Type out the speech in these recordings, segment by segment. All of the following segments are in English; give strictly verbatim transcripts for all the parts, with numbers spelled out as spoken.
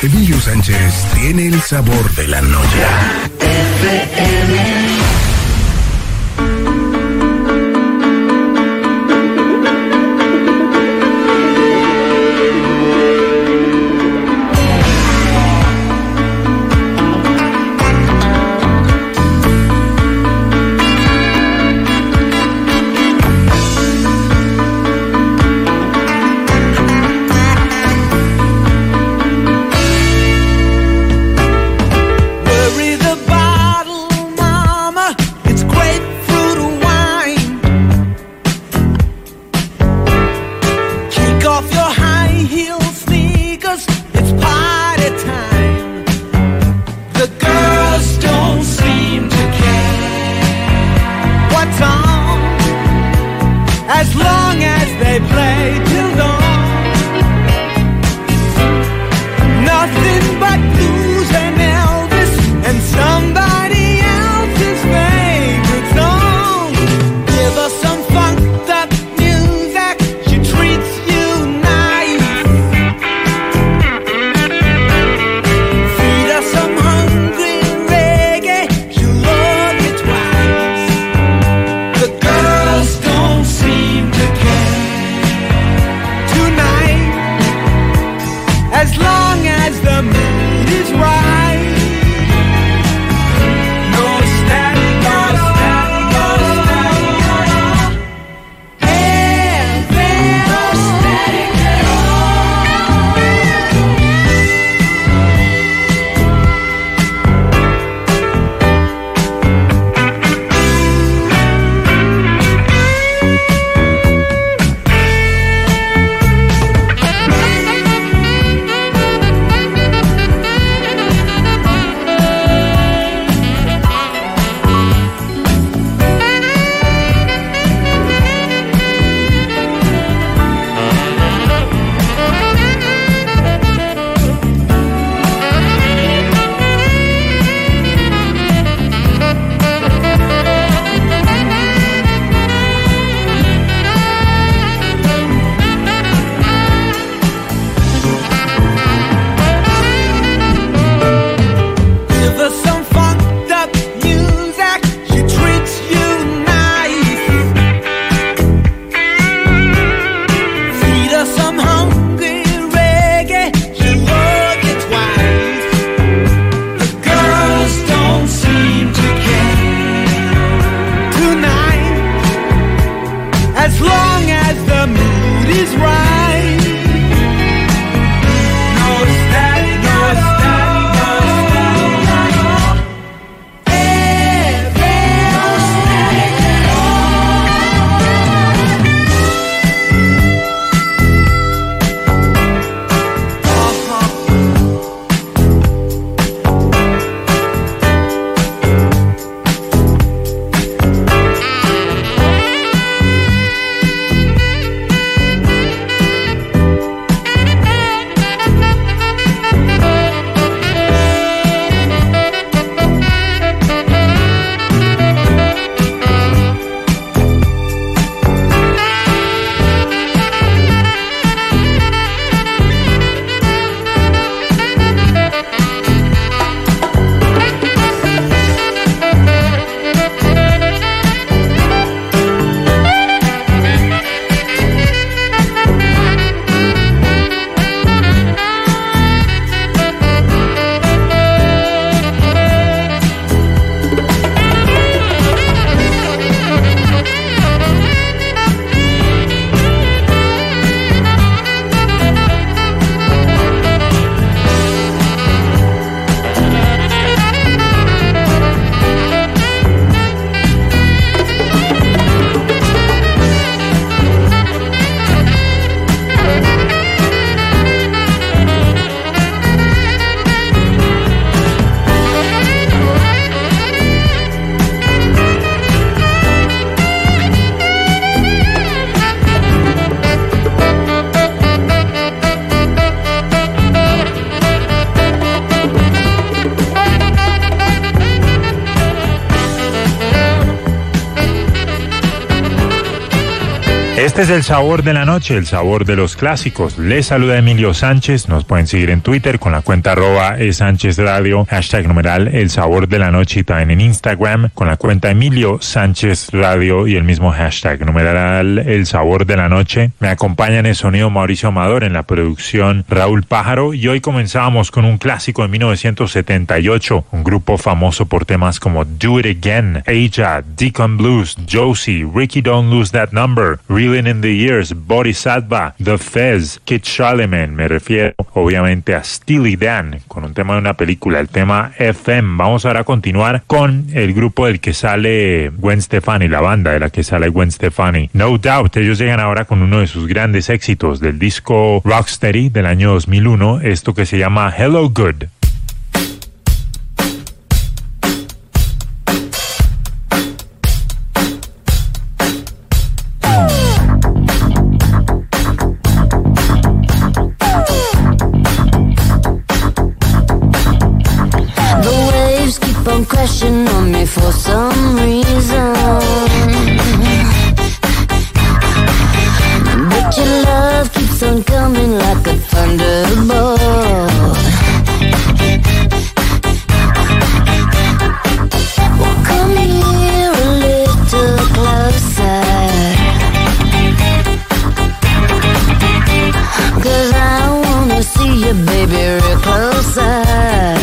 Emilio Sánchez tiene el sabor de la noche. F M. Este es el sabor de la noche, el sabor de los clásicos. Les saluda Emilio Sánchez. Nos pueden seguir en Twitter con la cuenta arroba e Sánchez Radio, hashtag numeral el sabor de la noche, y también en Instagram con la cuenta Emilio Sánchez Radio y el mismo hashtag numeral el sabor de la noche. Me acompaña en el sonido Mauricio Amador, en la producción Raúl Pájaro, y hoy comenzamos con un clásico de mil novecientos setenta y ocho, un grupo famoso por temas como Do It Again, Aja, Deacon Blues, Josie, Ricky Don't Lose That Number, Reeling in the Years, Bodhisattva, The Fez, Kid Charlemagne. Me refiero obviamente a Steely Dan, con un tema de una película, el tema F M. Vamos ahora a continuar con el grupo del que sale Gwen Stefani, la banda de la que sale Gwen Stefani, No Doubt. Ellos llegan ahora con uno de sus grandes éxitos del disco Rocksteady del año dos mil uno, esto que se llama Hello Good. Crashing on me for some reason, but your love keeps on coming like a thunderbolt. Well, come here a little closer, 'cause I wanna see you, baby, real close up.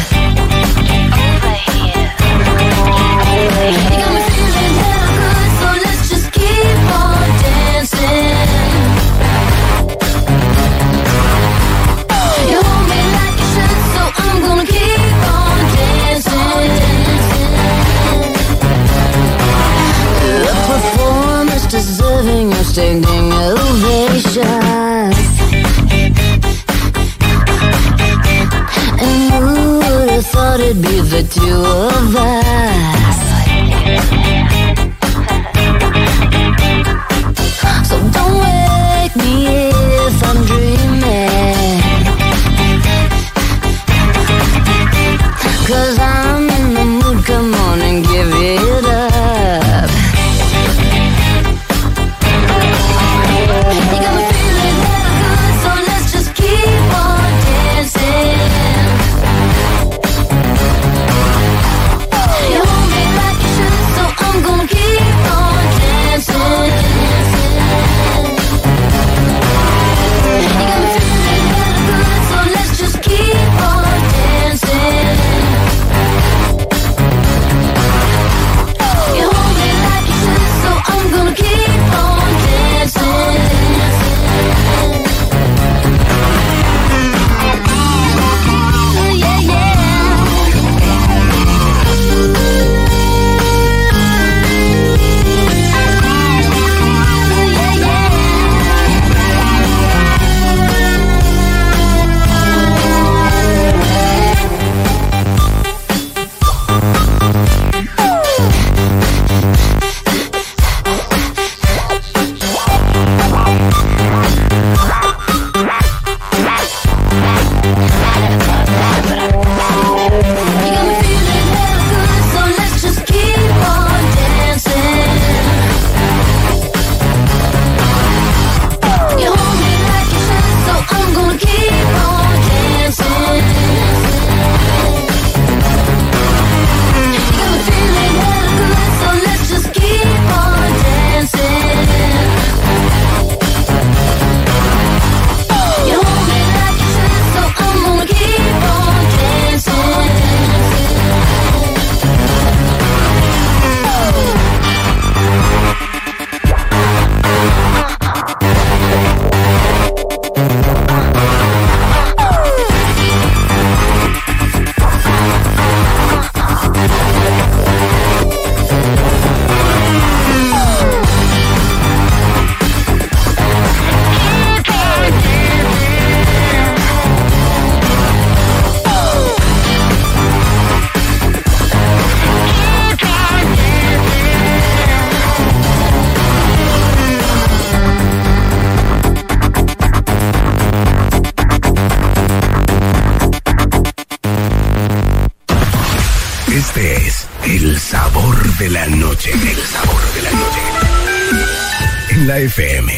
You got me feeling hella good, so let's just keep on dancing. You hold me like you should, so I'm gonna keep on dancing. The performance deserving a standing ovation, and who would have thought it'd be the two of us? So don't wake me if I'm dreaming, 'cause I'm in the mood, come on and give it up. You got me feeling hella good, so let's just keep on dancing. You hold me like you should, so I'm gonna keep on dancing. You got me feeling hella good, so let's just keep on dancing. You hold me like you should, so I'm gonna keep on dancing. Yeah, yeah. Este es el sabor de la noche. El sabor de la noche. en la F M.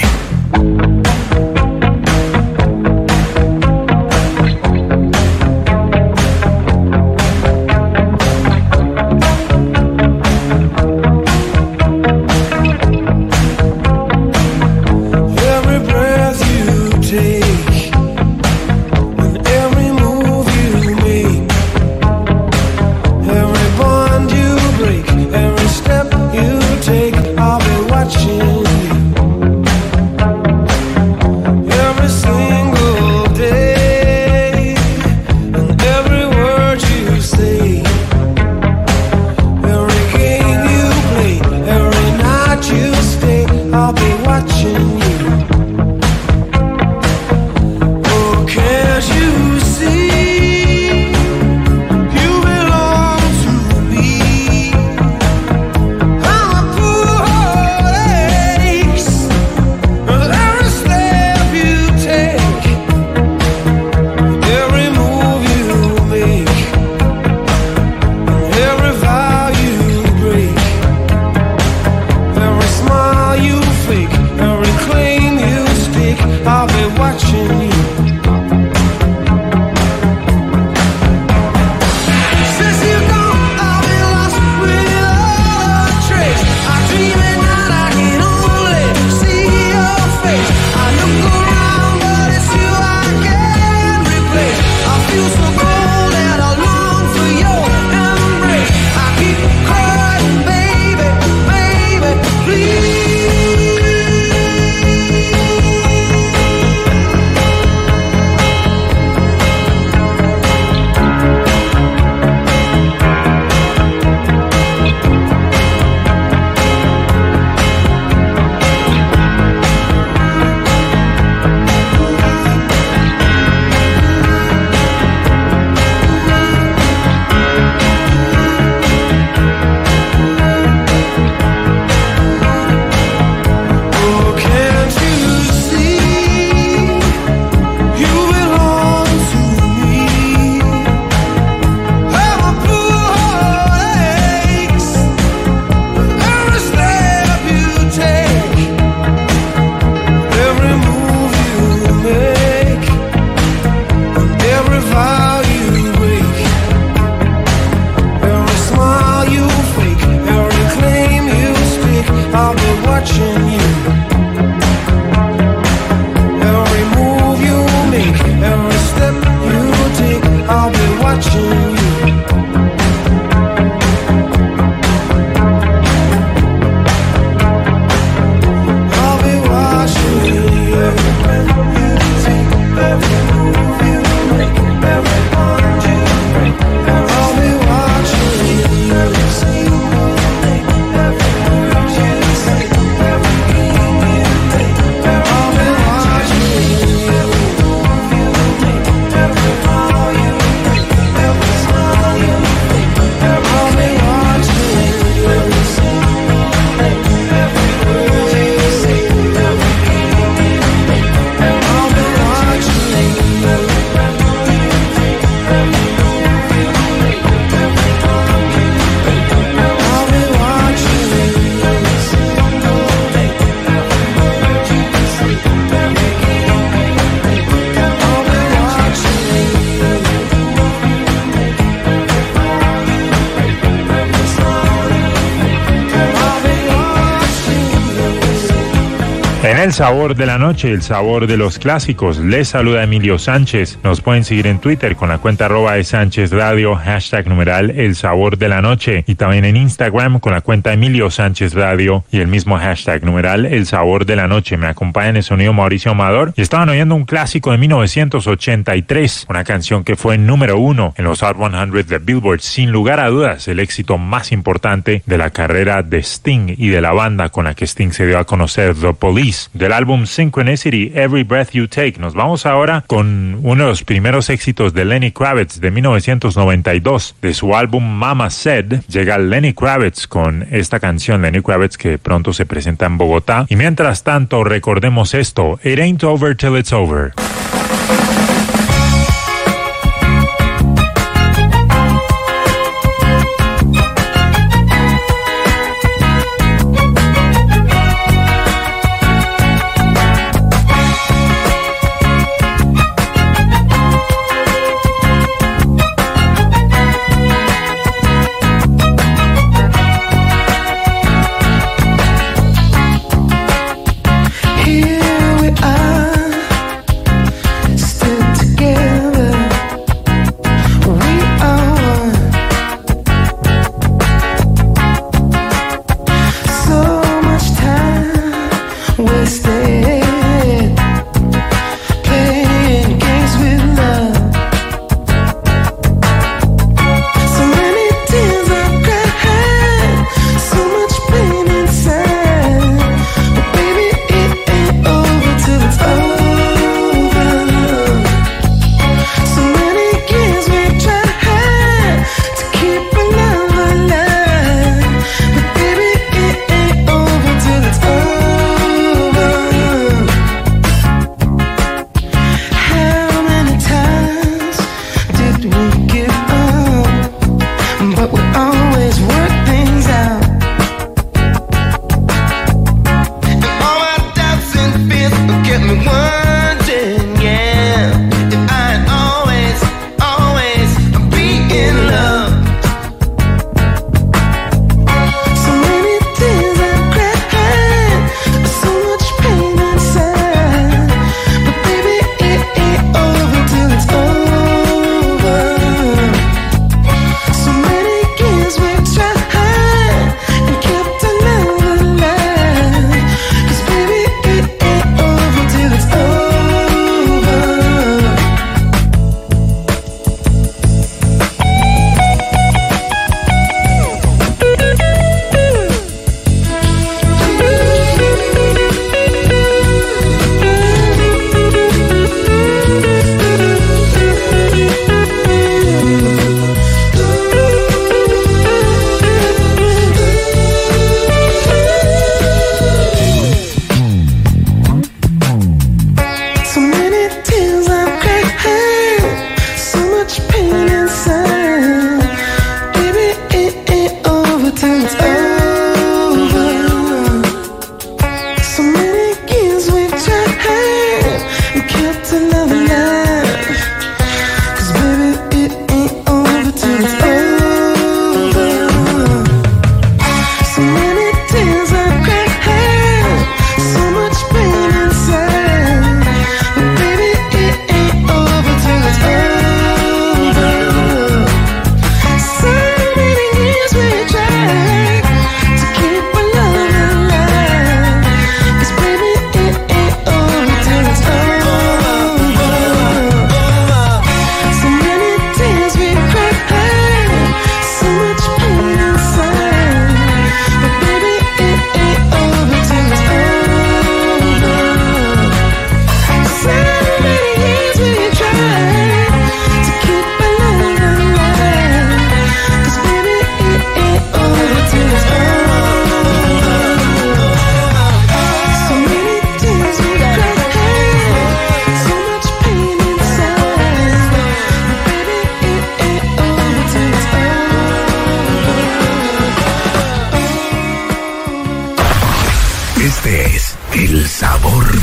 En el sabor de la noche, el sabor de los clásicos, les saluda Emilio Sánchez. Nos pueden seguir en Twitter con la cuenta arroba de Sánchez Radio, hashtag numeral el sabor de la noche, y también en Instagram con la cuenta Emilio Sánchez Radio y el mismo hashtag numeral el sabor de la noche. Me acompaña en el sonido Mauricio Amador y estaban oyendo un clásico de mil novecientos ochenta y tres, una canción que fue número uno en los Hot cien de Billboard, sin lugar a dudas el éxito más importante de la carrera de Sting y de la banda con la que Sting se dio a conocer, The Police. Del álbum Synchronicity, Every Breath You Take. Nos vamos ahora con uno de los primeros éxitos de Lenny Kravitz de mil novecientos noventa y dos. De su álbum Mama Said, llega Lenny Kravitz con esta canción, Lenny Kravitz, que pronto se presenta en Bogotá. Y mientras tanto, recordemos esto: It ain't over till it's over.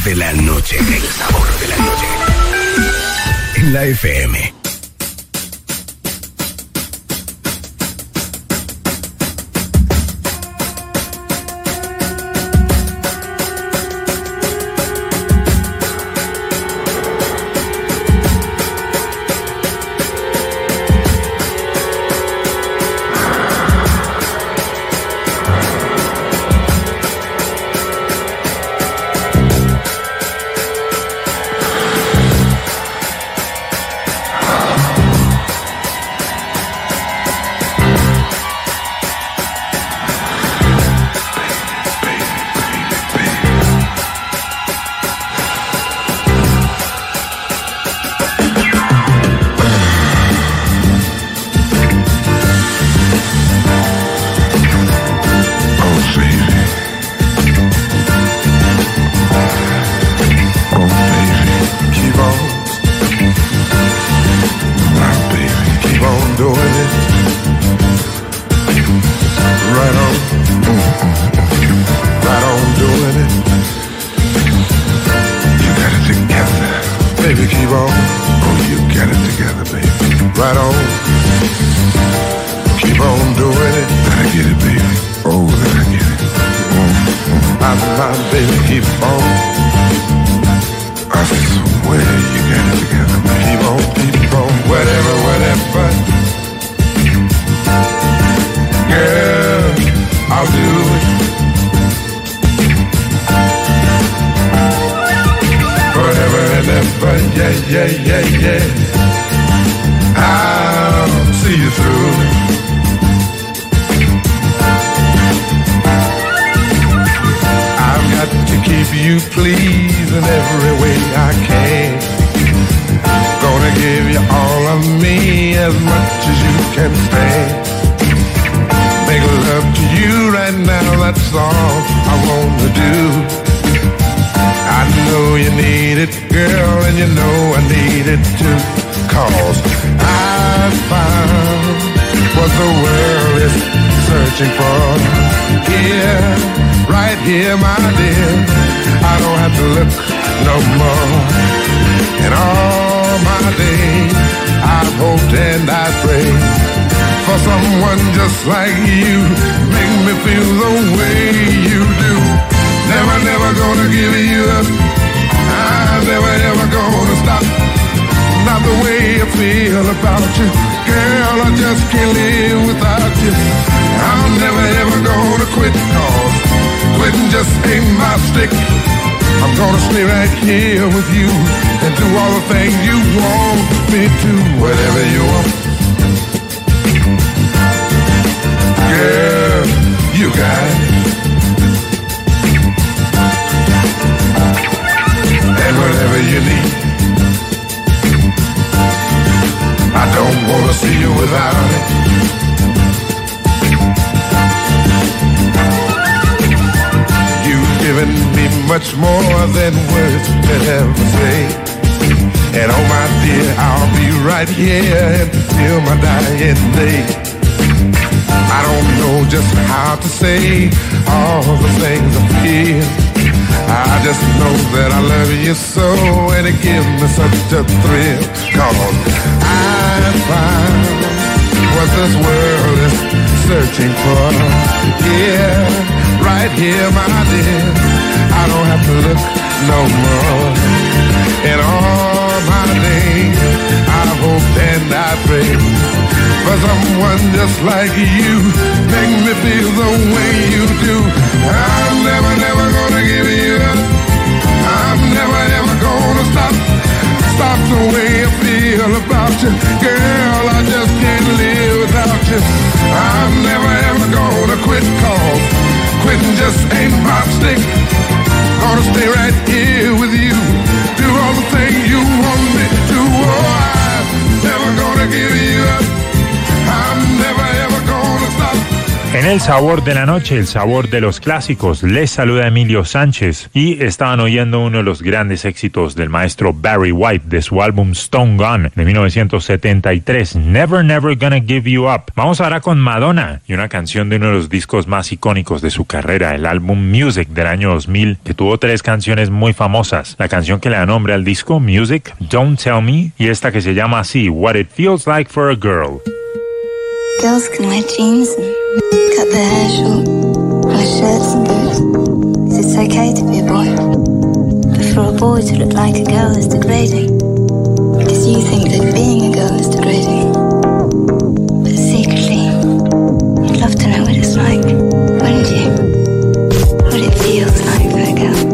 de la noche. El sabor de la noche. En la F M. En el sabor de la noche, el sabor de los clásicos, les saluda Emilio Sánchez y estaban oyendo uno de los grandes éxitos del maestro Barry White de su álbum Stone Gone de mil novecientos setenta y tres, Never Never Gonna Give You Up. Vamos ahora con Madonna y una canción de uno de los discos más icónicos de su carrera, el álbum Music del año dos mil, que tuvo tres canciones muy famosas. La canción que le da nombre al disco, Music, Don't Tell Me, y esta que se llama así, What It Feels Like for a Girl. Girls can wear jeans and cut their hair short, wear shirts and boots, 'cause it's okay to be a boy. But for a boy to look like a girl is degrading, because you think that being a girl is degrading. But secretly, you'd love to know what it's like, wouldn't you? What it feels like for a girl.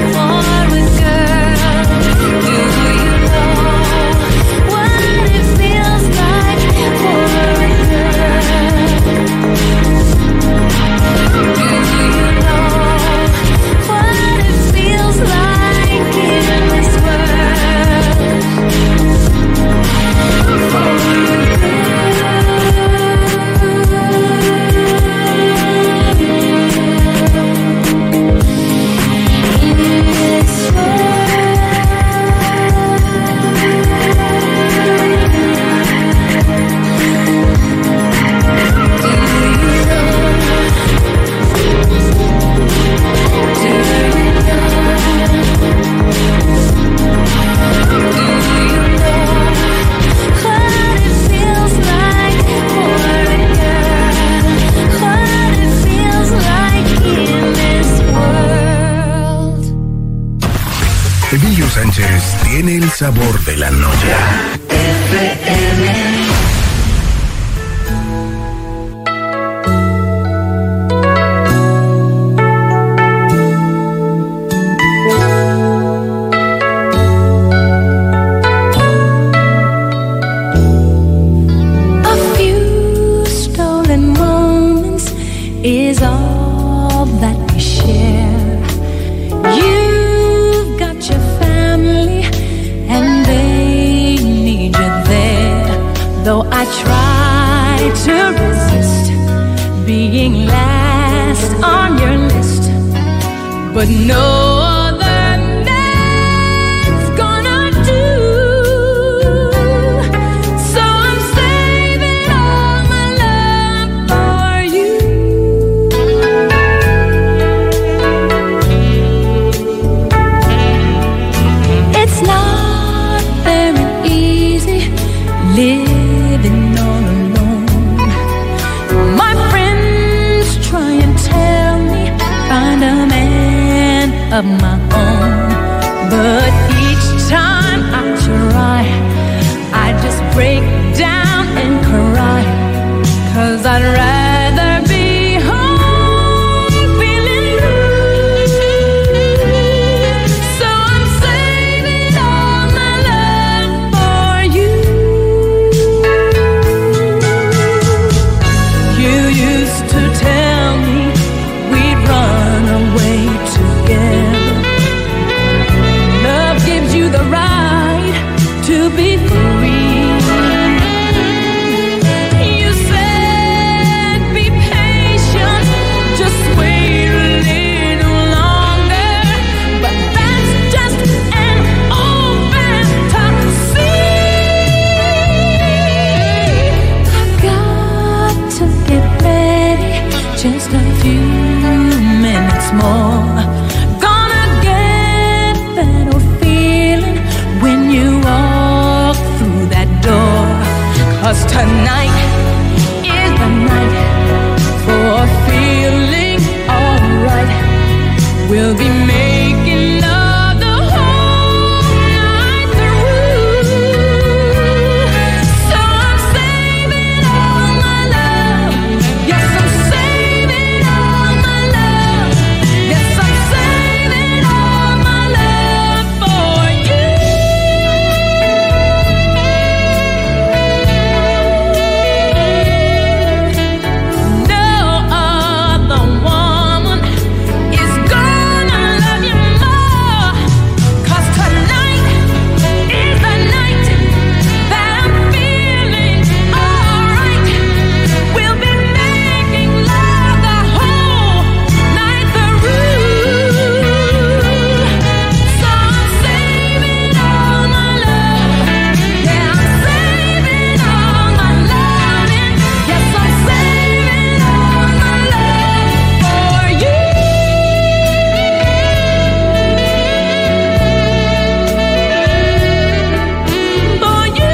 What it feels sabor de la noche. F M. Is all that we share. You've got your family and they need you there. Though I try to resist being last on your list, but no other man's gonna do. So I'm saving all my love for you. It's not very easy living all alone. My friends try and tell me find a man of my own, but each time I try, I just break down and cry, 'cause I'd rather be home feeling blue. So I'm saving all my love for you. You used to tell me we'd run away together. Love gives you the right to be free. You said be patient, just wait a little longer, but that's just an old fantasy. I've got to get ready, just a few minutes more. Gonna get that old feeling when you walk through that door. 'Cause tonight is the night for feeling alright. We'll be making love the whole night through. So I'm saving all my love. Yes, I'm saving all my love. Yes, I'm saving all my love for you. No other woman is gonna love you more. 'Cause tonight is the night that I'm feeling alright. We'll be making love the whole night through. So I'm saving all my love. Yeah, I'm saving all my loving. Yes, I'm saving all my love for you. For you.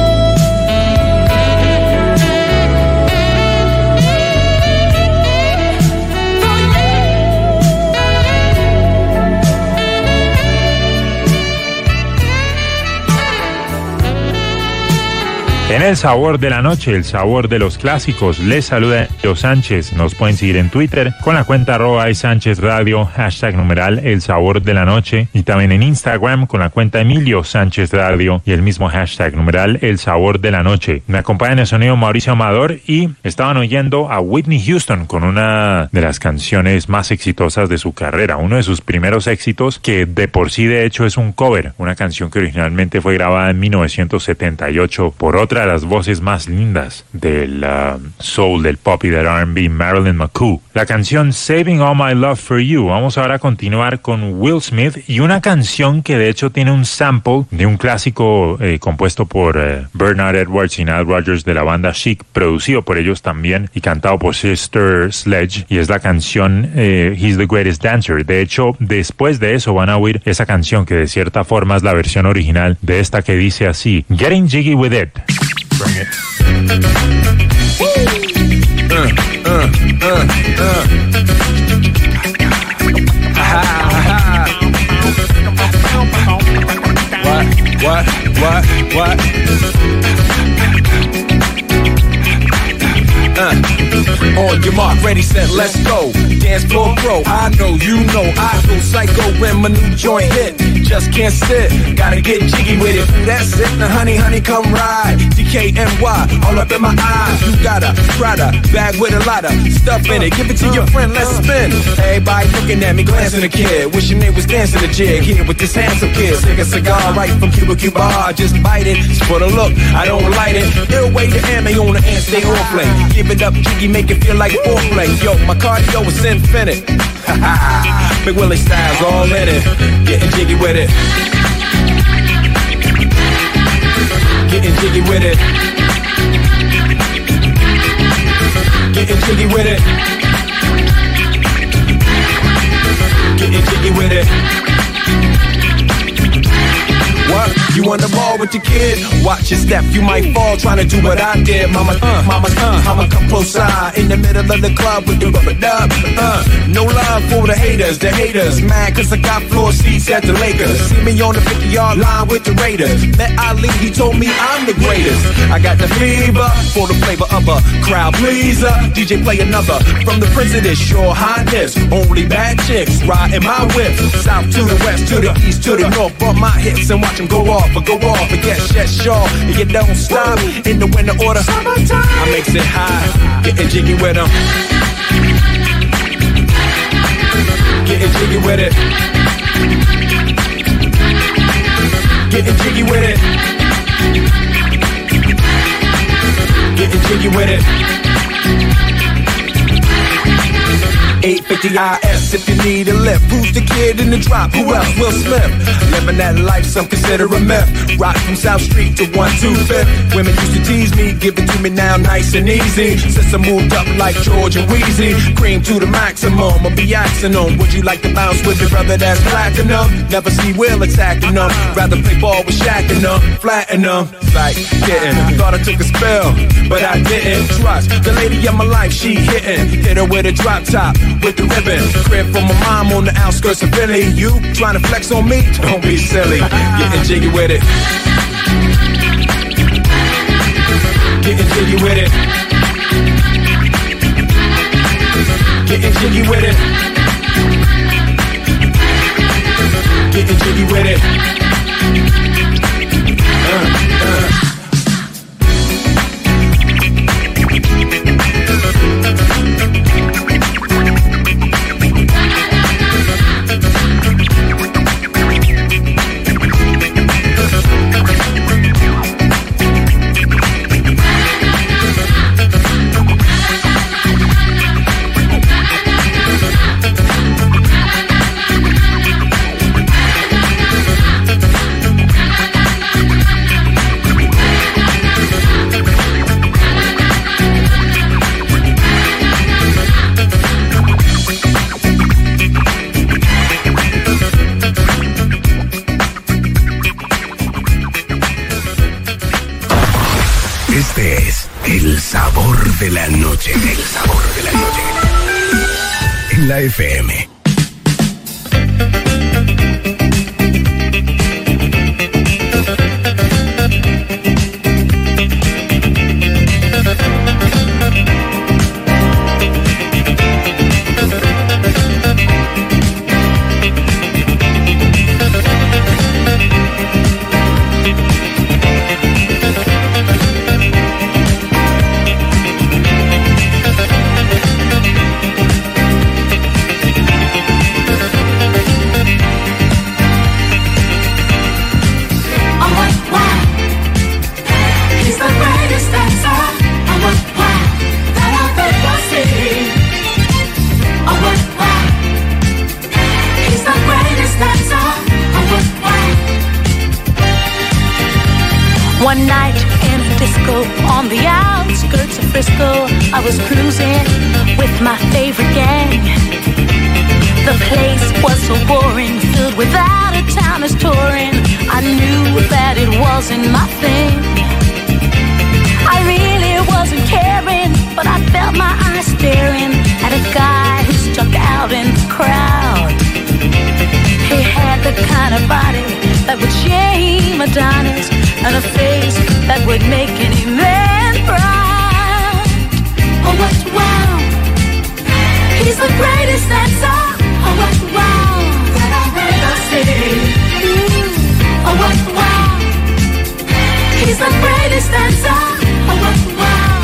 En el sabor de la noche, el sabor de los clásicos, les saluda Emilio Sánchez. Nos pueden seguir en Twitter con la cuenta arroba es Sánchez Radio, hashtag numeral el sabor de la noche, y también en Instagram con la cuenta Emilio Sánchez Radio y el mismo hashtag numeral el sabor de la noche. Me acompaña en el sonido Mauricio Amador y estaban oyendo a Whitney Houston con una de las canciones más exitosas de su carrera, uno de sus primeros éxitos, que de por sí de hecho es un cover, una canción que originalmente fue grabada en mil novecientos setenta y ocho por otra de las voces más lindas del uh, soul, del pop y del R and B, Marilyn McCoo. La canción Saving All My Love For You. Vamos ahora a continuar con Will Smith y una canción que de hecho tiene un sample de un clásico eh, compuesto por eh, Bernard Edwards y Nile Rodgers de la banda Chic, producido por ellos también y cantado por Sister Sledge, y es la canción eh, He's the Greatest Dancer. De hecho, después de eso van a oír esa canción que de cierta forma es la versión original de esta, que dice así: Getting Jiggy With It. Bring it. Uh, uh, uh, uh. Ha, ha, ha. What, what, what, what? Uh, on your mark, ready, set, let's go. Dance floor pro, I know, you know, I go psycho when my new joint hit. Just can't sit, gotta get jiggy with it. That's it, now honey, honey, come ride. D K N Y, all up in my eyes. You got a Prada bag with a lot of stuff in it. Give it to your friend, let's spin. Everybody looking at me, glancing a kid. Wishing they was dancing a jig here with this handsome kid. Take a cigar right from Cuba Cuba, just bite it. It's for the look, I don't light it. Ill way to ammo on the and stay on play. Give it up, jiggy, make it feel like foreplay. Yo, my cardio is infinite. Big Willie style's all in it. Getting jiggy with it. Getting jiggy with it. Getting jiggy with it. Getting jiggy with it. What? You on the ball with your kid? Watch your step, you might fall trying to do what I did. Mama, uh, mama, uh, I'ma come close side in the middle of the club with the rubber dub. Uh, no love for the haters, the haters. Mad cause I got floor seats at the Lakers. See me on the fifty yard line with the Raiders. Met Ali, he told me I'm the greatest. I got the fever for the flavor of a crowd pleaser. D J play another from the Prince of this, your highness. Only bad chicks riding my whip. South to the west, to the east, to the north. Bump my hips and watch them go off. But go off and get shit sure. And you don't stop in the winter order. I makes it high, getting jiggy with them. Getting jiggy with it. Getting jiggy with it. Getting jiggy with it. eight fifty I S if you need a lift. Who's the kid in the drop? Who else? Will Smith. Living that life, some consider a myth. Rock from South Street to one two fifth. Women used to tease me, give it to me now nice and easy. Since I moved up like George and Wheezy, cream to the maximum, I'll be axing them. Would you like to bounce with your brother that's platinum? Never see Will attacking them. Rather play ball with Shaq and them, flatten them. Like getting, thought I took a spell, but I didn't. Trust the lady of my life, she hitting. Hit her with a drop top. With the ribbon, crib for my mom on the outskirts of Philly. You trying to flex on me? Don't be silly. Getting jiggy with it. Getting jiggy with it. Getting jiggy with it. Getting jiggy with it. Uh, uh. Este es el sabor de la noche. El sabor de la noche. En la F M. One night in the disco on the outskirts of Frisco, I was cruising with my favorite gang. The place was so boring, filled with out-of-towners touring. I knew that it wasn't my thing. I really wasn't caring, but I felt my eyes staring at a guy who stuck out in the crowd. He had the that would shame Adonis, and a face that would make any man proud. Oh, what wow! He's the greatest dancer. Oh, what wow! That I've ever seen. Mm. Oh, what wow! He's the greatest dancer. Oh, what wow!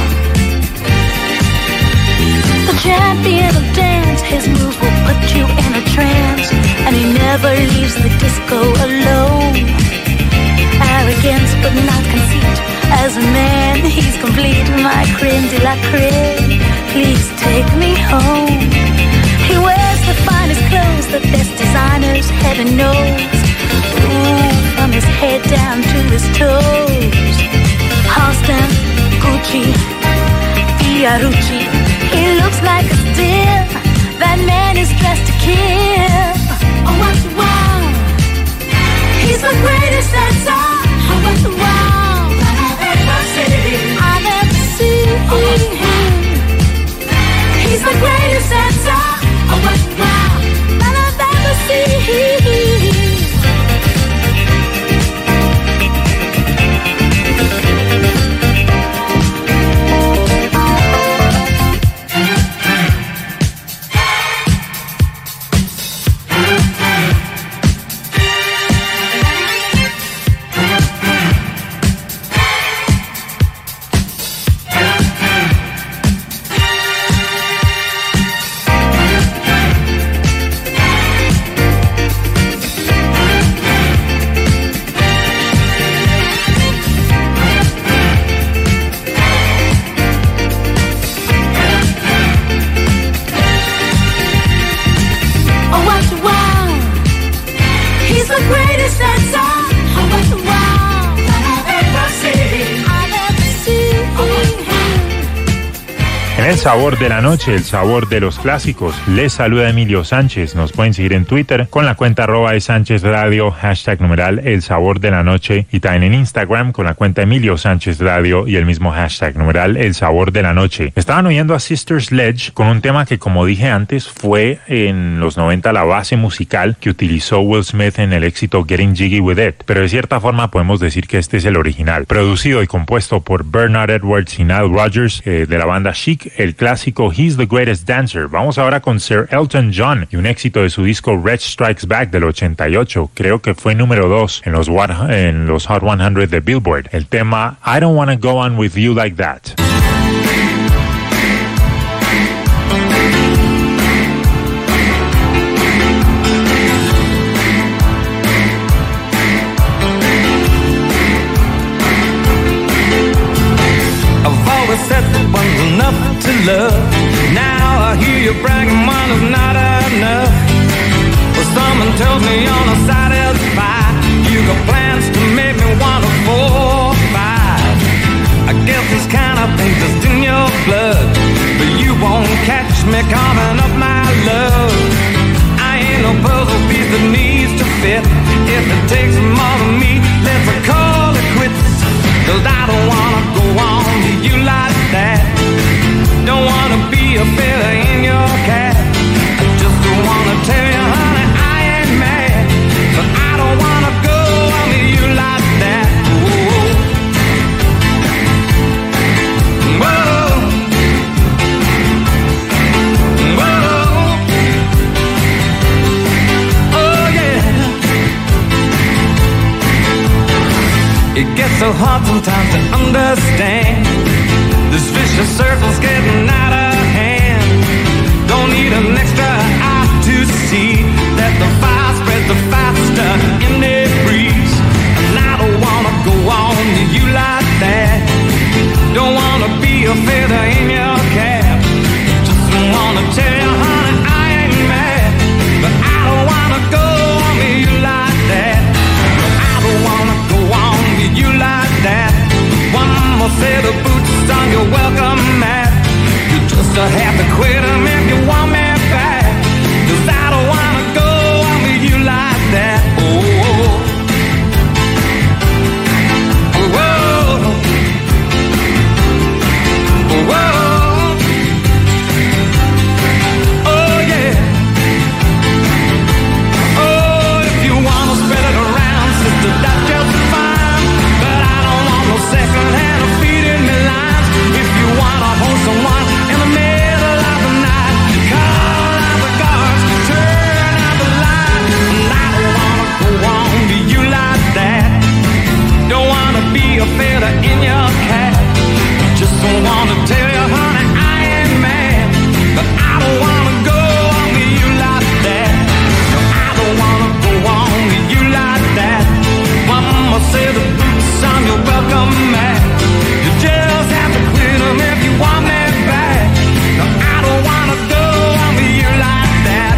The champion of dance, his moves will put you in a trance, and he never leaves the disco alone. Arrogance but not conceit, as a man he's complete. My creme de la creme, please take me home. He wears the finest clothes, the best designers, heaven knows. Ooh, from his head down to his toes. Halston, Gucci, Fiorucci, he looks like a steal. That man is dressed to kill. Oh, what wow! He's the greatest dancer. Oh, what wow! I've ever seen. I've ever seen. He's the greatest dancer. Oh, what wow! That I've ever seen. El sabor de la noche, el sabor de los clásicos. Les saluda Emilio Sánchez. Nos pueden seguir en Twitter con la cuenta arroba de Sánchez Radio, hashtag numeral el sabor de la noche, y también en Instagram con la cuenta Emilio Sánchez Radio y el mismo hashtag numeral el sabor de la noche. Estaban oyendo a Sister Sledge con un tema que, como dije antes, fue en los noventa la base musical que utilizó Will Smith en el éxito Getting Jiggy With It, pero de cierta forma podemos decir que este es el original. Producido y compuesto por Bernard Edwards y Nile Rodgers, eh, de la banda Chic, el clásico He's the Greatest Dancer. Vamos ahora con Sir Elton John y un éxito de su disco Red Strikes Back del ochenta y ocho. Creo que fue número dos en los, en los Hot cien de Billboard. El tema I Don't Wanna Go On With You Like That. Said that one's enough to love. Now I hear you bragging one is not enough. Well, someone tells me on the side of the pie you got plans to make me want a four or five. I guess this kind of thing's just in your blood, but you won't catch me coming up my love. I ain't no puzzle piece that needs to fit. If it takes more than me, let's call it quits. Cause I don't wanna go on to you like that. Don't wanna be a feather in your cap. I just don't wanna tell you, honey, I ain't mad, but I don't wanna go on to you like that. Whoa. Whoa. Whoa. Oh yeah. It gets so hard sometimes to understand. This vicious circle's getting out of hand. Don't need an extra eye to see that the fire spreads the faster in the breeze. And I don't wanna go on to you like that. Don't wanna be a feather in your cap. Just wanna tell you, honey, I ain't mad, but I don't wanna go on to you like that. I don't wanna go on to you like that. One more set of boots on your welcome mat. You just have to quit them if you want me back. Cause I don't wanna go on with you like that. Oh, whoa, whoa, oh yeah. Oh, if you wanna spread it around, want to tell you, honey, I ain't mad, but I don't want to go on with you like that. No, I don't want to go on with you like that. Mama said the boots on your welcome mat. You just have to quit them if you want me back. No, I don't want to go on with you like that.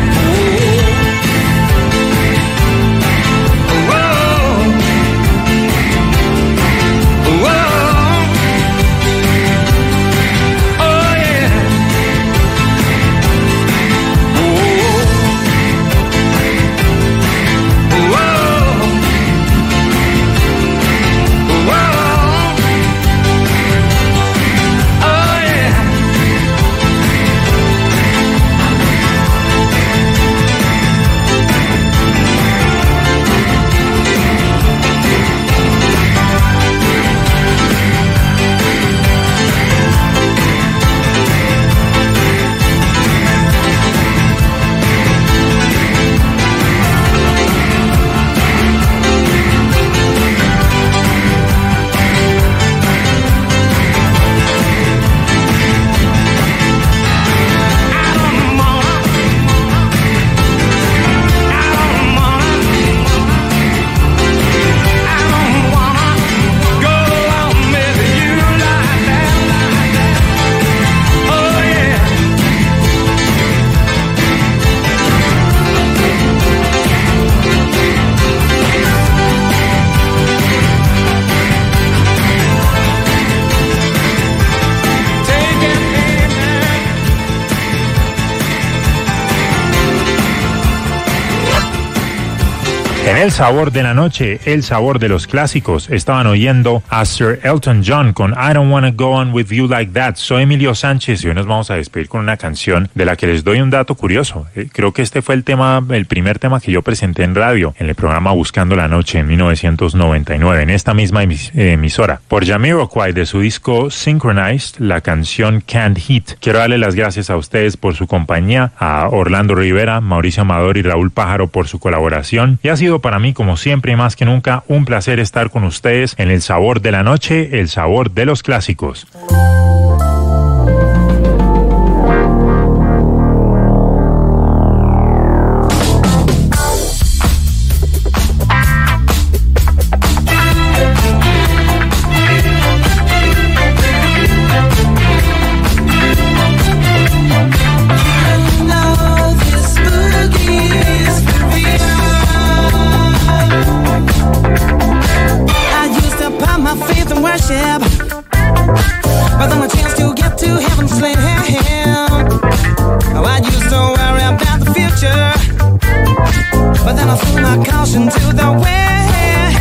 En el sabor de la noche, el sabor de los clásicos, estaban oyendo a Sir Elton John con I Don't Wanna Go On With You Like That. Soy Emilio Sánchez y hoy nos vamos a despedir con una canción de la que les doy un dato curioso. Eh, creo que este fue el tema, el primer tema que yo presenté en radio, en el programa Buscando la Noche en mil novecientos noventa y nueve, en esta misma emis eh, emisora. Por Jamiroquai, de su disco Synchronized, la canción Can't Hit. Quiero darle las gracias a ustedes por su compañía, a Orlando Rivera, Mauricio Amador y Raúl Pájaro por su colaboración, y ha sido para mí, como siempre y más que nunca, un placer estar con ustedes en el sabor de la noche, el sabor de los clásicos. But then a chance to get to heaven slam. Oh, I used to worry about the future, but then I threw my caution to the wind.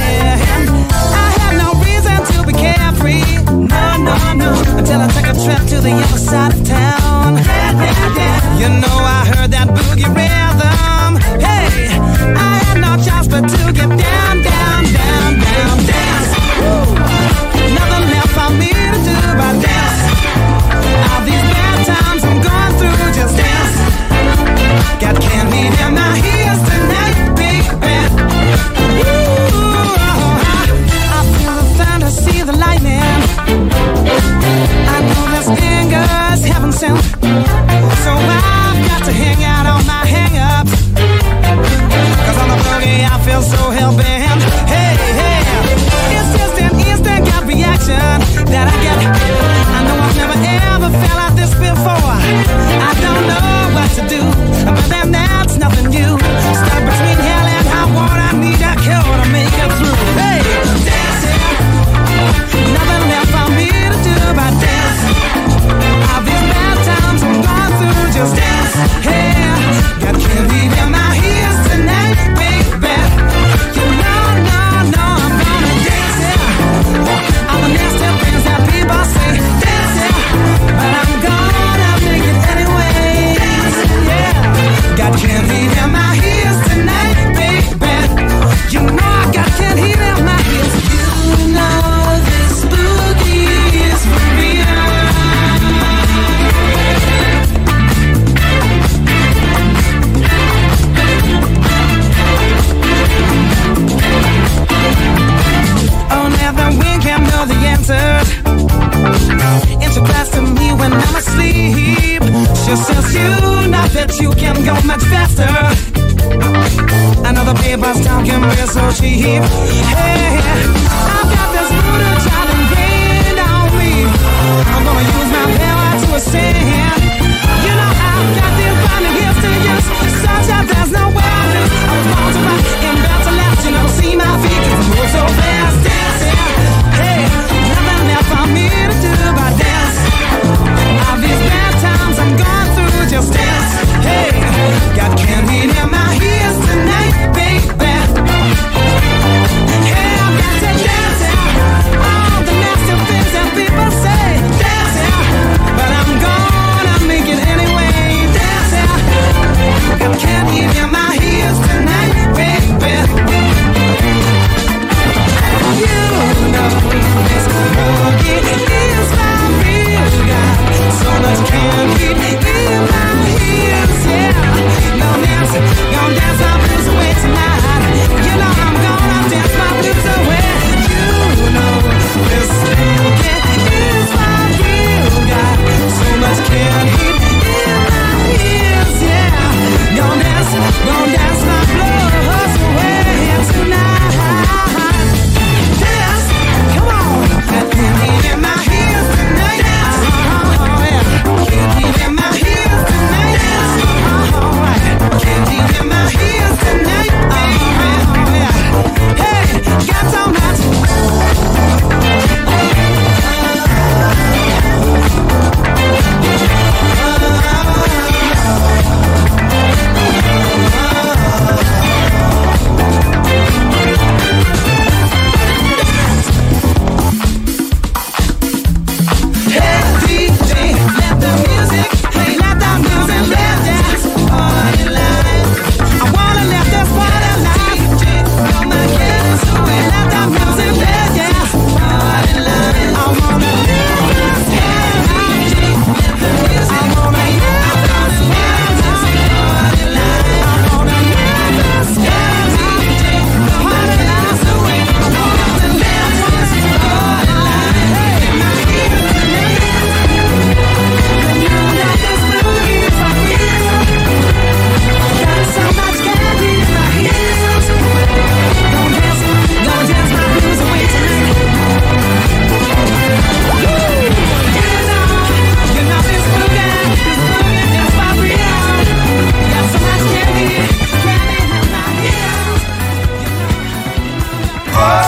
I had no reason to be carefree, no, no, no, until I took a trip to the other side of town. You know I heard that boogie rhythm. Hey, I had no choice but to get down, down, down, down, dance. Nothing left for me to do but dance. All these bad times I'm going through, just dance. Got candy in my ears tonight, baby. Ooh, I feel the thunder, see the lightning. I know this anger is heaven sent, so I've got to hang out on my hang-ups. Cause on the boogie I feel so hell-bent. Hey, hey, it's just an instant gut reaction that I get. I know I've never ever felt like this before. I don't know what to do, but then that's nothing new. Stuck between hell and high water, I need a cure to make it through. Hey, dancing, nothing left for me to do but dance. All these bad times I'm going through, just dance. Hey, got candy in my ears tonight, baby. You know, no, no, I'm gonna dance, yeah. All the nasty things that people say, dance, yeah. But I'm gonna make it anyway, yeah. Got candy in my ears tonight, baby. You know I got candy in my ears. You know this boogie is for real. Oh, now the wind can't know the answers. And she cries to me when I'm asleep. She says you know that you can go much faster. Another paper's talking real so cheap. Hey, I've got this voodoo child